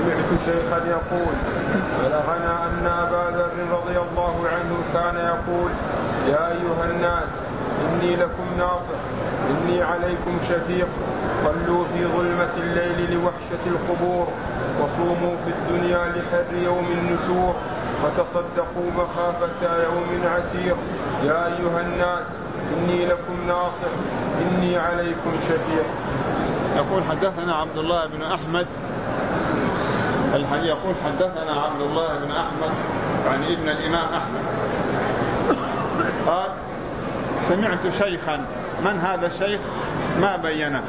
سمعت شيخا يقول: بلغنا أن أبا ذر رضي الله عنه كان يقول: يا أيها الناس إني لكم ناصح، إني عليكم شفيق، صلوا في ظلمة الليل لوحشة القبور، وصوموا في الدنيا لحر يوم النشور، وتصدقوا مخافة يوم عسير. يا أيها الناس إني لكم ناصح، إني عليكم شفيق. يقول حدثنا عبد الله بن أحمد، يقول حدثنا عبد الله بن أحمد عن ابن الإمام أحمد قال: سمعت شيخا. من هذا الشيخ؟ ما بينه.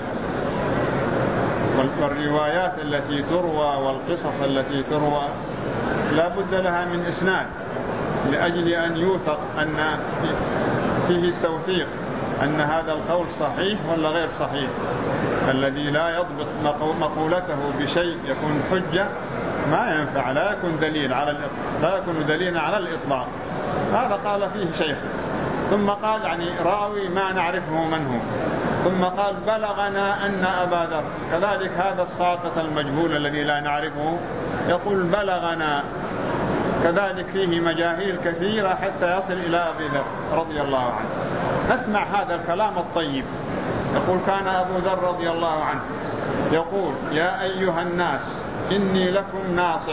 والروايات التي تروى والقصص التي تروى لا بد لها من إسناد لأجل أن يوثق أن فيه التوثيق أن هذا القول صحيح ولا غير صحيح. الذي لا يضبط مقولته بشيء يكون حجة ما ينفع، لا يكون دليلا على الإطلاق. هذا قال فيه شيخ، ثم قال يعني راوي ما نعرفه من هو، ثم قال بلغنا أن أبا ذر. كذلك هذا الساقط المجهول الذي لا نعرفه يقول بلغنا. كذلك فيه مجاهيل كثيرة حتى يصل إلى أبي ذر رضي الله عنه. نسمع هذا الكلام الطيب. يقول: كان أبو ذر رضي الله عنه يقول: يا أيها الناس إني لكم ناصح،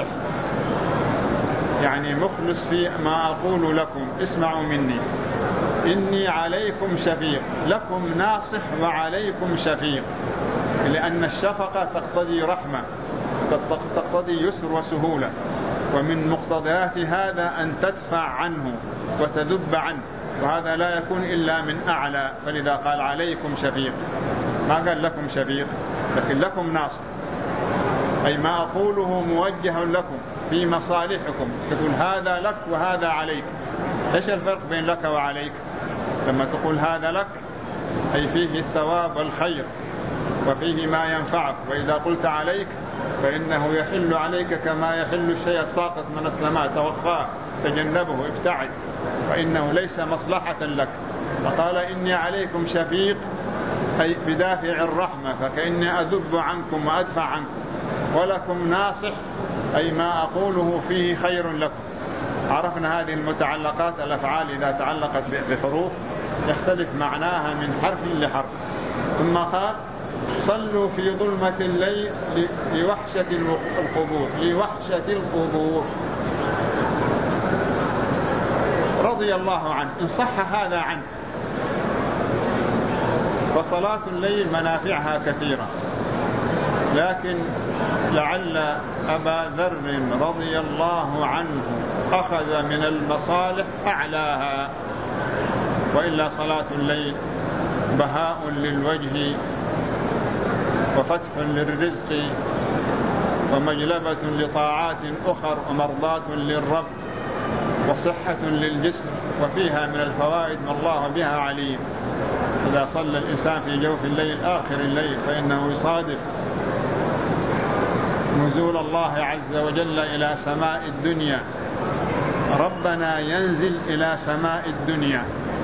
يعني مخلص في ما أقول لكم، اسمعوا مني. إني عليكم شفيق، لكم ناصح وعليكم شفيق، لأن الشفقة تقتضي رحمة، تقتضي يسر وسهولة، ومن مقتضيات هذا أن تدفع عنه وتذب عنه، وهذا لا يكون إلا من أعلى. فلذا قال عليكم شفيق، ما قال لكم شفيق، لكن لكم ناصح، أي ما أقوله موجه لكم في مصالحكم. تقول هذا لك وهذا عليك. إيش الفرق بين لك وعليك؟ لما تقول هذا لك أي فيه الثواب والخير وفيه ما ينفعك، وإذا قلت عليك فإنه يحل عليك كما يحل الشيء الساقط من السماء، توقاه، تجنبه، ابتعد، فإنه ليس مصلحة لك. فقال إني عليكم شفيق أي بدافع الرحمة، فكأني أذب عنكم وأدفع عنكم. ولكم ناصح أي ما أقوله فيه خير لكم. عرفنا هذه المتعلقات. الأفعال إذا تعلقت بحروف يختلف معناها من حرف لحرف. ثم قال صلوا في ظلمة الليل لوحشة القبور، لوحشة القبور رضي الله عنه. إن صح هذا عنه. فصلاة الليل منافعها كثيرة، لكن لعل أبا ذر رضي الله عنه أخذ من المصالح أعلاها، وإلا صلاة الليل بهاء للوجه وفتح للرزق ومجلبة لطاعات أخر ومرضاة للرب وصحة للجسم، وفيها من الفوائد ما الله بها عليم. إذا صلى الإنسان في جوف الليل آخر الليل فإنه يصادف نزول الله عز وجل إلى سماء الدنيا. ربنا ينزل إلى سماء الدنيا،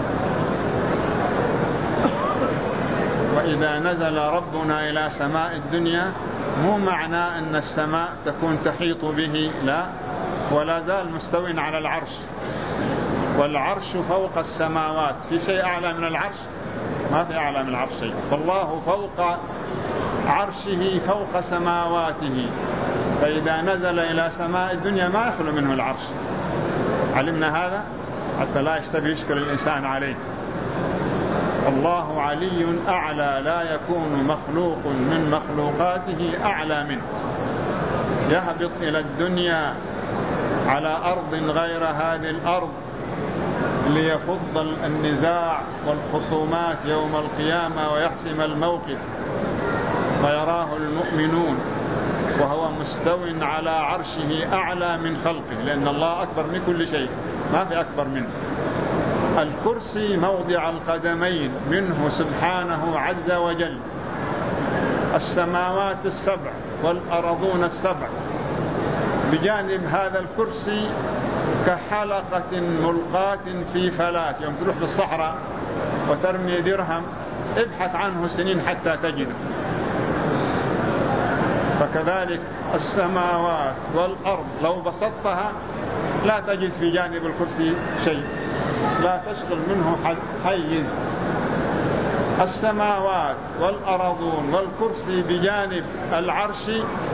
وإذا نزل ربنا إلى سماء الدنيا مو معنى أن السماء تكون تحيط به، لا، ولا زال مستوٍ على العرش، والعرش فوق السماوات. في شيء أعلى من العرش؟ ما في أعلى من العرش شيء. فالله فوق عرشه فوق سماواته، فإذا نزل إلى سماء الدنيا ما يخلو منه العرش. علمنا هذا حتى لا يشكل الإنسان عليه. الله علي أعلى، لا يكون مخلوق من مخلوقاته أعلى منه. يهبط إلى الدنيا على أرض غير هذه الأرض ليفض النزاع والخصومات يوم القيامة ويحسم الموقف، ويراه المؤمنون وهو مستو على عرشه أعلى من خلقه، لأن الله أكبر من كل شيء، ما في أكبر منه. الكرسي موضع القدمين منه سبحانه عز وجل. السماوات السبع والأرضون السبع بجانب هذا الكرسي كحلقة ملقاة في فلاة. يوم تروح في الصحراء وترمي درهم ابحث عنه سنين حتى تجده، وكذلك السماوات والأرض لو بسطتها لا تجد في جانب الكرسي شيء، لا تشغل منه حيز. السماوات والأرضون والكرسي بجانب العرش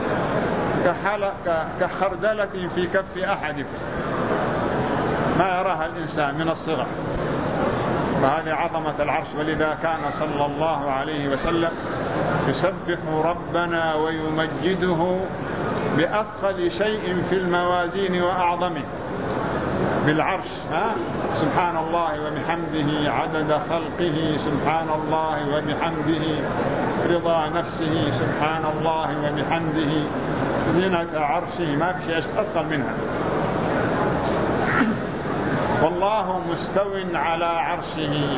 كخردلة في كف أحدكم ما يراها الإنسان من الصغر. وهذه عظمة العرش. ولذا كان صلى الله عليه وسلم يسبح ربنا ويمجده بأثقل شيء في الموازين وأعظمه، بالعرش. سبحان الله وبحمده عدد خلقه، سبحان الله وبحمده رضا نفسه، سبحان الله وبحمده زينة عرشه، ما في شيء أثقل منها. والله مستو على عرشه،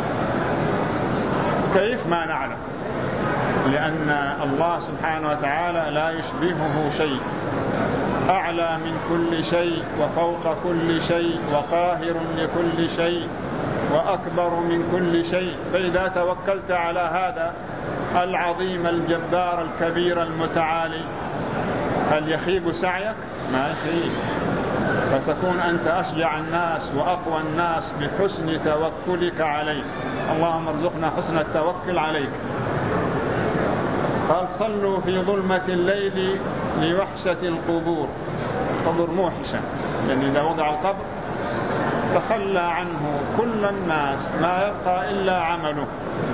كيف ما نعلم، لأن الله سبحانه وتعالى لا يشبهه شيء، أعلى من كل شيء وفوق كل شيء وقاهر لكل شيء وأكبر من كل شيء. فإذا توكلت على هذا العظيم الجبار الكبير المتعالي هل يخيب سعيك؟ ما يخيب. فتكون أنت أشجع الناس وأقوى الناس بحسن توكلك عليه. اللهم ارزقنا حسن التوكل عليك. قال صلوا في ظلمة الليل لوحشة القبور. قبر موحشة، لأن إذا وضع القبر تخلى عنه كل الناس، ما يبقى إلا عمله،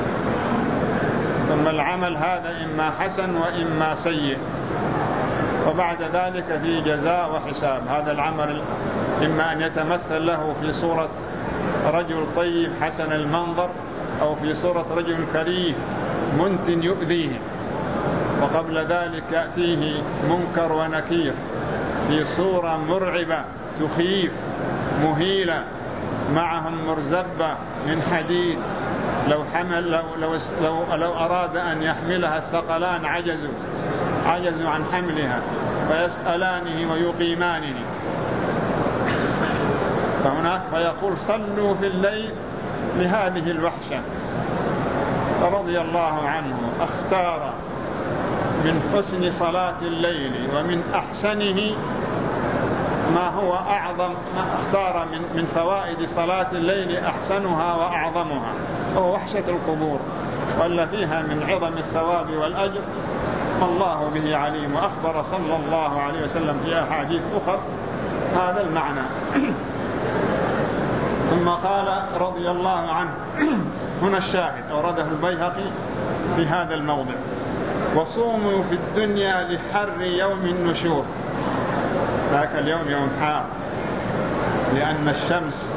ثم العمل هذا إما حسن وإما سيء، وبعد ذلك في جزاء وحساب. هذا العمل إما أن يتمثل له في صورة رجل طيب حسن المنظر، أو في صورة رجل كريه منتن يؤذيه، وقبل ذلك يأتيه منكر ونكير في صورة مرعبة تخيف مهيلة، معهم مرزبة من حديد، لو أراد أن يحملها الثقلان عجزوا عن حملها، فيسألانه ويقيمانه. فهناك فيقول صلوا في الليل لهذه الوحشة. فرضي الله عنه اختار من حسن صلاة الليل ومن أحسنه ما هو أعظم، ما اختار من فوائد صلاة الليل أحسنها وأعظمها، وهو وحشة القبور، ولا فيها من عظم الثواب والأجر الله به عليم. وأخبر صلى الله عليه وسلم في أحاديث أخرى هذا المعنى. ثم قال رضي الله عنه، هنا الشاهد أورده البيهقي في هذا الموضع: وصوموا في الدنيا لحر يوم النشور. ذاك اليوم يوم حار، لأن الشمس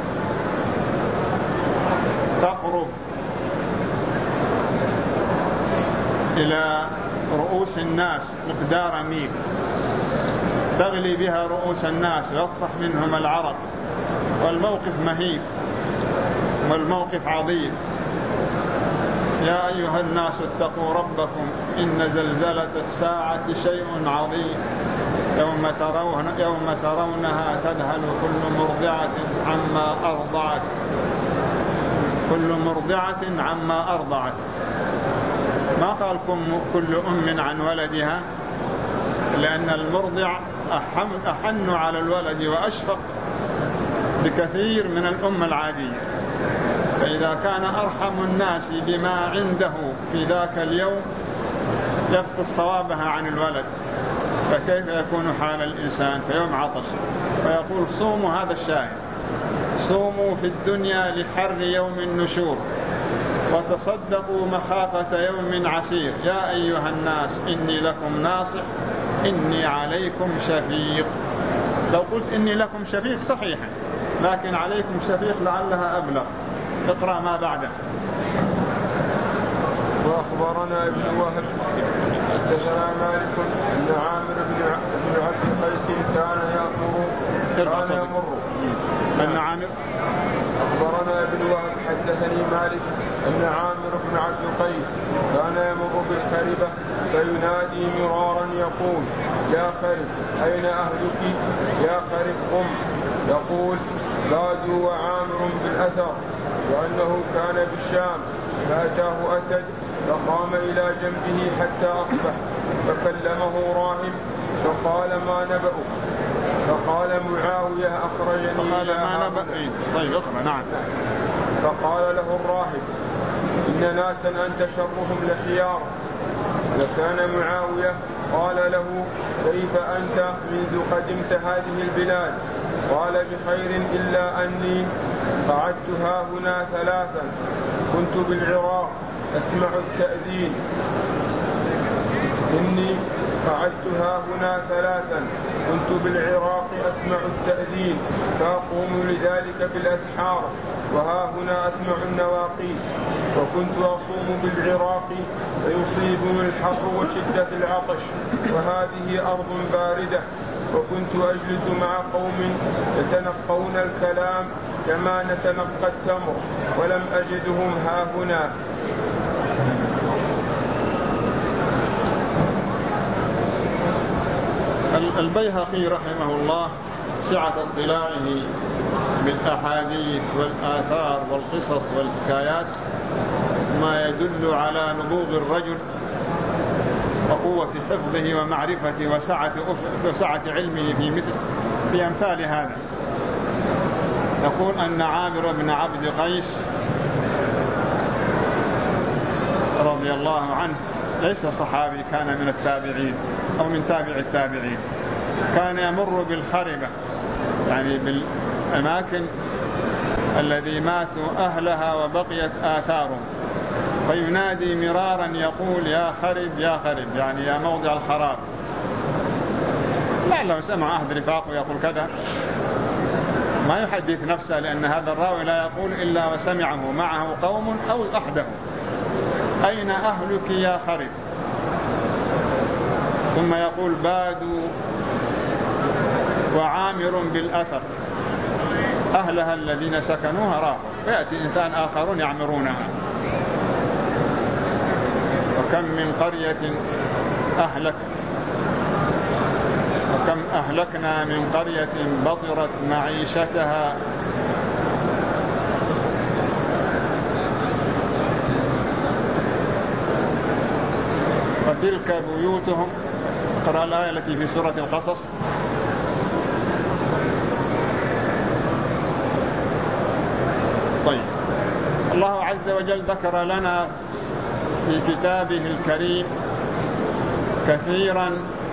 تقرب إلى رؤوس الناس مقدار ميل، تغلي بها رؤوس الناس ويطفح منهم العرق، والموقف مهيب والموقف عظيم. يا أيها الناس اتقوا ربكم إن زلزلة الساعة شيء عظيم، يوم ترونها تذهل كل مرضعة عما أرضعت. ما قال كل أم عن ولدها، لأن المرضع أحن على الولد وأشفق بكثير من الأم العادية. فإذا كان أرحم الناس بما عنده في ذاك اليوم يفقد صوابها عن الولد، فكيف يكون حال الإنسان في يوم عطش؟ فيقول صوموا، هذا الشاهد، صوموا في الدنيا لحر يوم النشور، وتصدقوا مخافة يوم عسير. يا أيها الناس إني لكم ناصح إني عليكم شفيق. لو قلت إني لكم شفيق صحيحا، لكن عليكم شفيق لعلها أبلغ. اقرأ ما بعده. وأخبرنا ابن وهب حدثنا مالك أن عامر بن عبد القيس كان يمر أن عامر. أخبرنا ابن وهب حدثني مالك أن عامر بن عبد القيس كان يمر بالخربة فينادي مرارا يقول: يا خرب أين أهلك؟ يا خرب قم. يقول: غازوا وعامر بالأثر، وأنه كان بالشام، فأتاه أسد فقام إلى جنبه حتى أصبح، فكلمه راهب فقال ما نبأك؟ فقال معاوية أخرجني إلى هؤلاء. طيب اقرأ. نعم. فقال له الراهب إن ناسا أنت شرهم لخيار. فكان معاوية قال له كيف أنت منذ قدمت هذه البلاد؟ قال بخير إلا أني قعدت هاهنا 3 كنت بالعراق أسمع التأذين. إني قعدت هاهنا 3 كنت بالعراق أسمع التأذين فأقوم لذلك بالأسحار وهاهنا أسمع النواقيس. وكنت أصوم بالعراق فيصيبني الحر وشدة العطش وهذه أرض باردة. وكنت أجلس مع قوم يتنقون الكلام كما نتنقى التمر ولم أجدهم هاهنا. البيهقي رحمه الله سعة اطلاعه بالأحاديث والآثار والقصص والحكايات ما يدل على نضوج الرجل وقوة حفظه ومعرفته وسعة علمه في أمثال هذا. يقول أن عامر بن عبد قيس رضي الله عنه ليس صحابي، كان من التابعين أو من تابع التابعين. كان يمر بالخربة يعني بالأماكن الذي ماتوا أهلها وبقيت آثارهم فينادي مرارا يقول يا خرب يا خرب، يعني يا موضع الخراب. لعله سمع أحد رفاقه يقول كذا، ما يحدث نفسه لأن هذا الراوي لا يقول إلا وسمعه معه قوم أو أحده. أين أهلك يا خرب؟ ثم يقول بادوا وعامر بالأثر، أهلها الذين سكنوها راحوا فيأتي إنسان آخرون يعمرونها. وكم من قرية وكم أهلكنا من قرية بطرت معيشتها فتلك بيوتهم. اقرأ الآية التي في سورة القصص. طيب، الله عز وجل ذكر لنا في كتابه الكريم كثيرا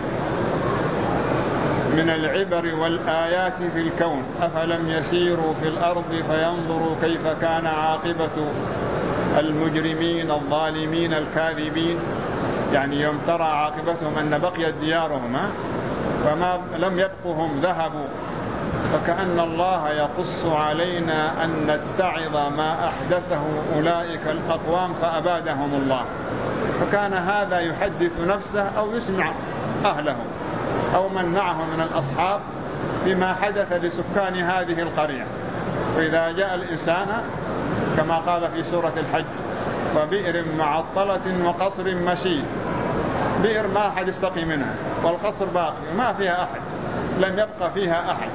من العبر والآيات في الكون. أفلم يسيروا في الأرض فينظروا كيف كان عاقبة المجرمين الظالمين الكاذبين، يعني يوم ترى عاقبتهم أن بقيت ديارهم فما لم يبقهم ذهبوا. فكأن الله يقص علينا أن نتعظ ما أحدثه أولئك الأقوام فأبادهم الله. فكان هذا يحدث نفسه أو يسمع أهله أو من معه من الأصحاب بما حدث لسكان هذه القرية. وإذا جاء الإنسان كما قال في سورة الحج وبئر معطلة وقصر مشيد، بئر ما أحد يستقي منها والقصر باقي ما فيها أحد، لم يبقى فيها أحد.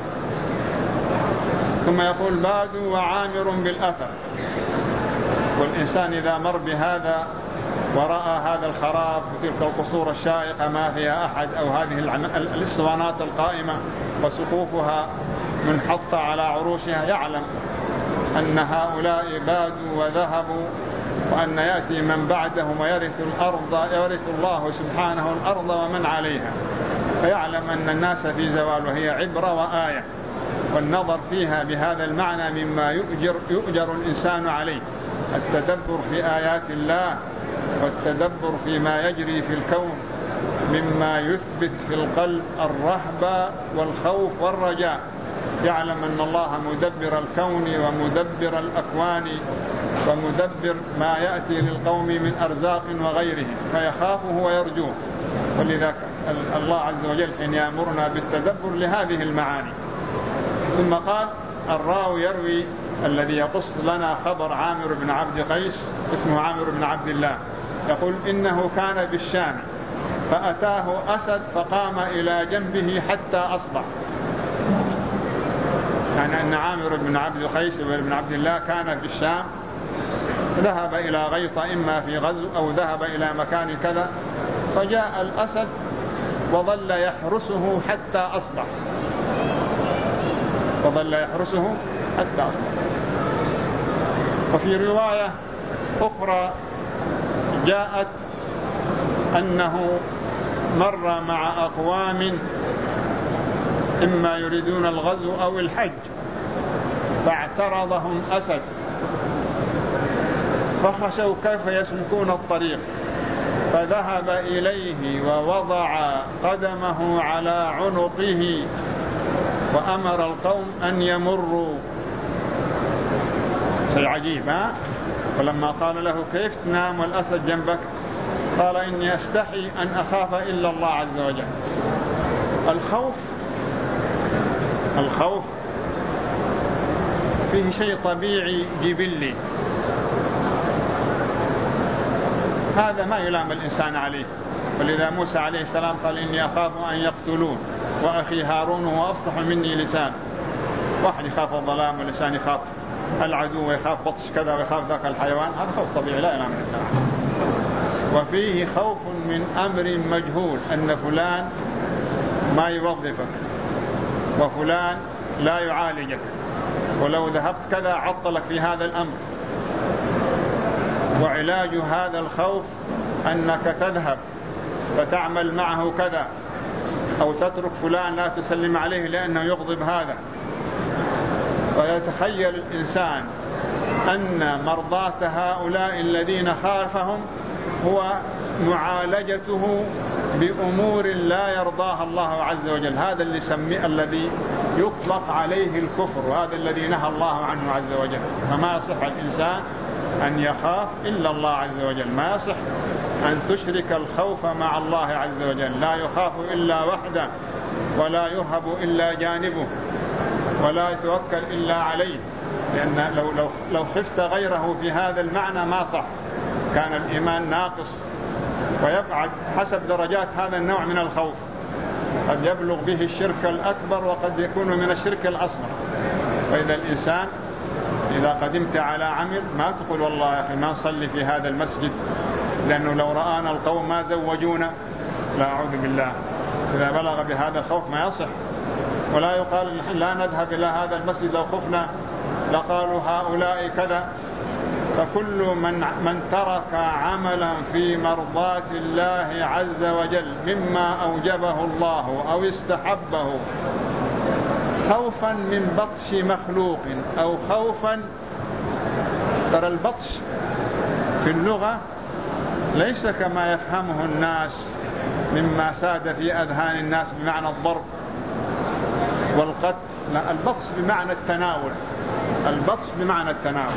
ثم يقول بادوا وعامر بالأثر. والإنسان إذا مر بهذا ورأى هذا الخراب وتلك القصور الشائقة ما فيها أحد أو هذه الاسطوانات القائمة وسقوفها منحطة على عروشها يعلم أن هؤلاء بادوا وذهبوا وأن يأتي من بعدهم ويرث الأرض، يرث الله سبحانه الأرض ومن عليها. فيعلم أن الناس في زوال، وهي عبرة وآية، والنظر فيها بهذا المعنى مما يؤجر الإنسان عليه. التدبر في آيات الله والتدبر فيما يجري في الكون مما يثبت في القلب الرهبة والخوف والرجاء. يعلم أن الله مدبر الكون ومدبر الأكوان ومدبر ما يأتي للقوم من أرزاق وغيره، فيخافه ويرجوه. ولذا الله عز وجل حين يأمرنا بالتدبر لهذه المعاني. ثم قال الراوي يروي الذي يقص لنا خبر عامر بن عبد قيس اسمه عامر بن عبد الله، يقول إنه كان بالشام فأتاه أسد فقام إلى جنبه حتى أصبح. يعني أن عامر بن عبد قيس بن عبد الله كان في الشام، ذهب إلى غيطة إما في غزو أو ذهب إلى مكان كذا، فجاء الأسد وظل يحرسه حتى أصبح، وظل يحرسه حتى أصبح. وفي رواية أخرى جاءت أنه مر مع أقوام إما يريدون الغزو أو الحج، فاعترضهم أسد فخشوا كيف يسلكون الطريق، فذهب إليه ووضع قدمه على عنقه وأمر القوم أن يمروا. شيء عجيب، ها؟ فلما قال له كيف تنام والأسد جنبك؟ قال إني أستحي أن أخاف إلا الله عز وجل. الخوف فيه شيء طبيعي جبلي، هذا ما يلام الإنسان عليه. ولذا موسى عليه السلام قال إني أخاف أن يقتلون وأخي هارون هو أفصح مني لسان. واحد يخاف الظلام واللسان يخاف العدو ويخاف بطش كذا ويخاف ذاك الحيوان، هذا خوف طبيعي لا يلام الإنسان عليه. وفيه خوف من أمر مجهول، أن فلان ما يوظفك وفلان لا يعالجك، ولو ذهبت كذا عطلك في هذا الأمر. وعلاج هذا الخوف أنك تذهب فتعمل معه كذا، أو تترك فلان لا تسلم عليه لأنه يغضب هذا. ويتخيل الإنسان أن مرضاة هؤلاء الذين خالفهم هو معالجته بأمور لا يرضاها الله عز وجل. هذا الذي يطلق عليه الكفر، وهذا الذي نهى الله عنه عز وجل. فما يصح الإنسان أن يخاف إلا الله عز وجل، ما يصح أن تشرك الخوف مع الله عز وجل. لا يخاف إلا وحده، ولا يرهب إلا جانبه، ولا يتوكل إلا عليه. لأن لو خفت غيره في هذا المعنى ما صح، كان الإيمان ناقص ويبعد حسب درجات هذا النوع من الخوف. قد يبلغ به الشرك الأكبر وقد يكون من الشرك الأصغر. فإذا الإنسان إذا قدمت على عمل ما تقول والله يا أخي ما نصلي في هذا المسجد لأنه لو رآنا القوم ما زوجونا، لا أعوذ بالله. إذا بلغ بهذا الخوف ما يصح. ولا يقال لا نذهب إلى هذا المسجد لو خفنا لقالوا هؤلاء كذا. فكل من ترك عملا في مرضاة الله عز وجل مما أوجبه الله أو استحبه خوفا من بطش مخلوق أو خوفا، ترى البطش في اللغة ليس كما يفهمه الناس مما ساد في أذهان الناس بمعنى الضرب والقتل. لا، البطش بمعنى التناول. البطش بمعنى التناول.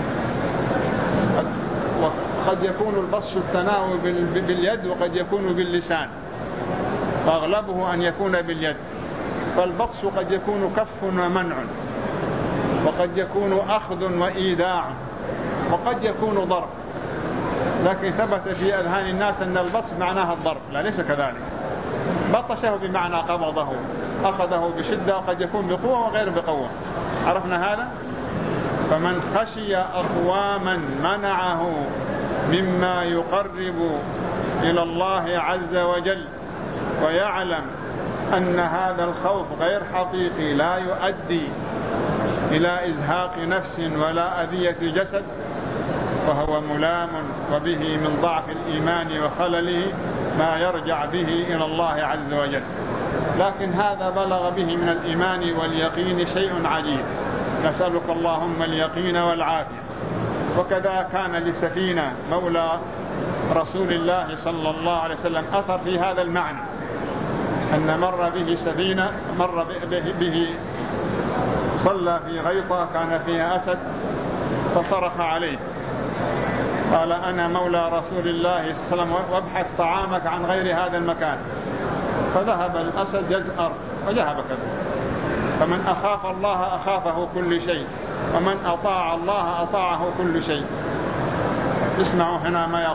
وقد يكون البطش التناول باليد وقد يكون باللسان، فأغلبه أن يكون باليد. فالبطش قد يكون كف ومنع، وقد يكون أخذ وإيداع، وقد يكون ضرب. لكن ثبت في أذهان الناس أن البطش معناها الضرب. لا، ليس كذلك. بطشه بمعنى قبضه، أخذه بشدة، وقد يكون بقوة وغير بقوة. عرفنا هذا؟ فمن خشي أقواما منعه مما يقرب إلى الله عز وجل، ويعلم أن هذا الخوف غير حقيقي لا يؤدي إلى إزهاق نفس ولا أذية جسد، وهو ملام وبه من ضعف الإيمان وخلله ما يرجع به إلى الله عز وجل. لكن هذا بلغ به من الإيمان واليقين شيء عجيب. نسألك اللهم اليقين والعافية. وكذا كان لسفينة مولى رسول الله صلى الله عليه وسلم أثر في هذا المعنى، أن مر به سفينة، مر به صلى في غيطة كان فيها أسد فصرخ عليه، قال أنا مولى رسول الله صلى الله عليه وسلم وابحث طعامك عن غير هذا المكان. فذهب الأسد يزأر وذهب كذا. فمن أخاف الله أخافه كل شيء، ومن أطاع الله أطاعه كل شيء. اسمعوا هنا ما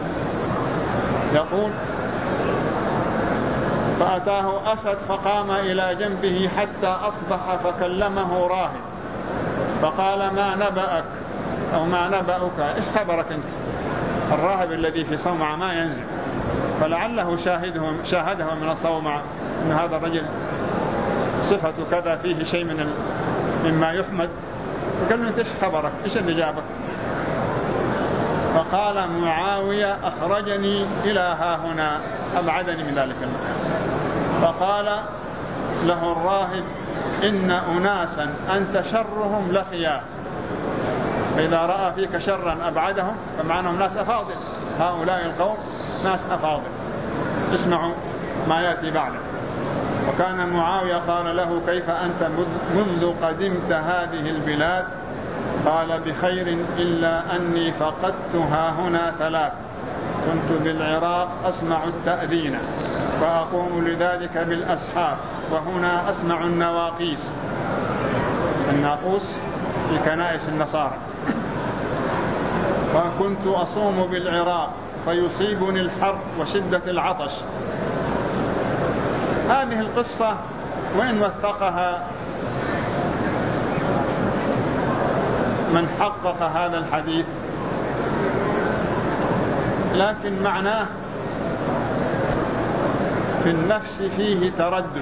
يقول فأتاه أسد فقام إلى جنبه حتى أصبح فكلمه راهب فقال ما نبأك أو ما نبأك، إيش خبرك أنت؟ الراهب الذي في صومعة ما ينزل، فلعله شاهده من الصومعة أن هذا الرجل صفة كذا فيه شيء مما يحمد، فقال له: أنت إيش خبرك؟ إيش اللي جابك؟ فقال معاوية: أخرجني إلى ها هنا، أبعدني من ذلك المكان. فقال له الراهب: إن أناسا أنت شرهم لخيار، فإذا رأى فيك شرا أبعدهم، فمعنهم ناس أفاضل، هؤلاء القوم ناس أفاضل، اسمعوا ما يأتي بعده. وكان معاوية قال له: كيف أنت منذ قدمت هذه البلاد؟ قال: بخير، إلا أني فقدتها هنا 3. كنت بالعراق أسمع التأذين فأقوم لذلك بالأسحار، وهنا أسمع النواقيس، الناقوس في كنائس النصارى. فكنت أصوم بالعراق فيصيبني الحر وشدة العطش. هذه القصة وإن وثقها من حقق هذا الحديث، لكن معناه في النفس فيه تردد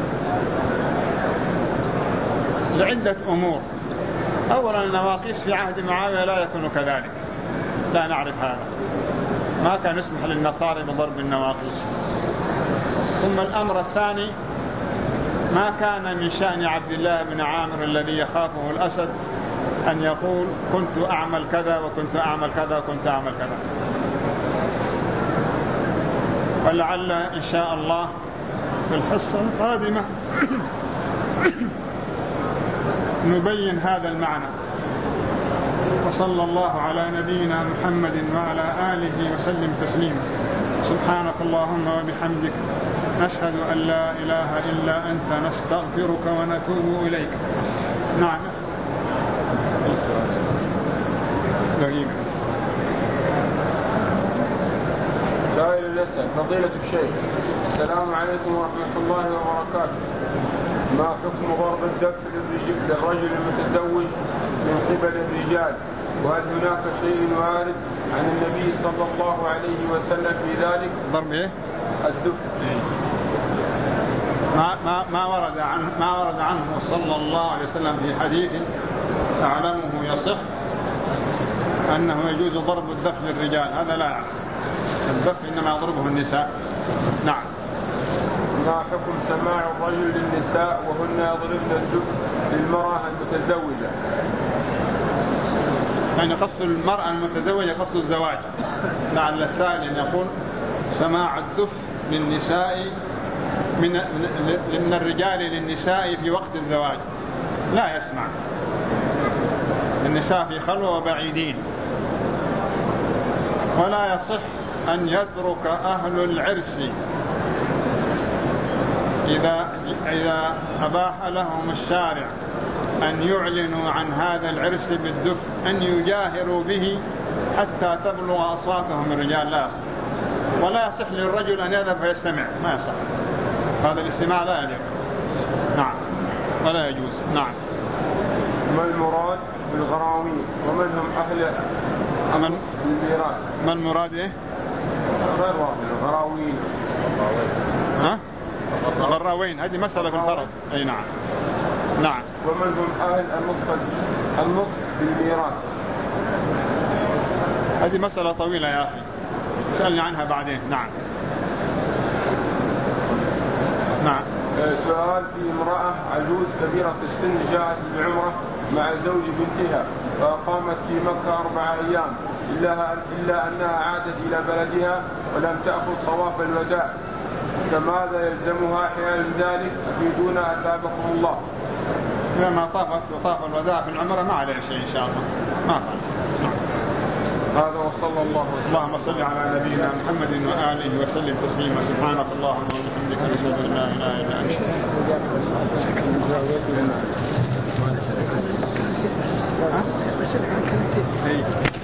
لعدة أمور. أولا، النواقيس في عهد معاوية لا يكون كذلك، لا نعرف هذا، ما كان يسمح للنصارى بضرب النواقيس. ثم الأمر الثاني، ما كان من شأن عبد الله بن عامر الذي يخافه الأسد أن يقول: كنت أعمل كذا وكنت أعمل كذا وكنت أعمل كذا. ولعل إن شاء الله في الحصة القادمة نبين هذا المعنى. وصلى الله على نبينا محمد وعلى آله وسلم تسليما. سبحانك اللهم وبحمدك، نشهد أن لا إله إلا أنت، نستغفرك ونتوب إليك. نعم. دقيقة. سائل يسأل: فضيلة الشيخ، السلام عليكم ورحمة الله وبركاته، ما حكم ضرب الدف للرجل المتزوج من قبل الرجال؟ وهل هناك شيء وارد عن النبي صلى الله عليه وسلم في ذلك؟ ضرب إيه؟ الدف. ما ورد عنه صلى الله عليه وسلم في حديث أعلمه يصح أنه يجوز ضرب الدف للرجال، هذا لا يعلم. الدف إنما يضربه النساء. نعم. ما حكم سماع الرجل للنساء وهن يضربن الدف للمرأة المتزوجة؟ يعني قصد المرأة المتزوجة قصد الزواج. لعل السائل يقول: سماع الدف للنساء من الرجال للنساء في وقت الزواج، لا يسمع. النساء في خلوة وبعيدين، ولا يصح أن يترك أهل العرس إذا أباح لهم الشارع أن يعلنوا عن هذا العرس بالدف أن يجاهروا به حتى تبلغ أصواتهم الرجال، لا يصح. ولا يصح للرجل أن يذهب فيستمع، ما يصح، هذا الاستماع لا يجوز. نعم، ولا يجوز. نعم. ما المراد بالغراوين ومن هم أهل الميراث؟ ما المراد إيه؟ غير واضح. الغراوين. ها؟ الغراوين هذه مسألة في الفرض. أي نعم. نعم. ومن هم أهل النصف بالميراث؟ هذه مسألة طويلة يا أخي، سألني عنها بعدين. نعم. نعم. سؤال: في امرأة عجوز كبيرة في السن جاءت بعمرة مع زوج بنتها فأقامت في مكة 4 أيام إلا أنها عادت إلى بلدها ولم تأخذ طواف الوداع، فماذا يلزمها حيال ذلك؟ أفيدونا أثابكم الله. لما طاف الوداع في العمرة ما عليه شيء إن شاء الله، ما فعل. هذا وصلى الله وسلم. اللهم صل على نبينا محمد وآله وسلم تسليما. سبحانك اللهم وبحمدك، نشهد أن لا إله إلا أنت.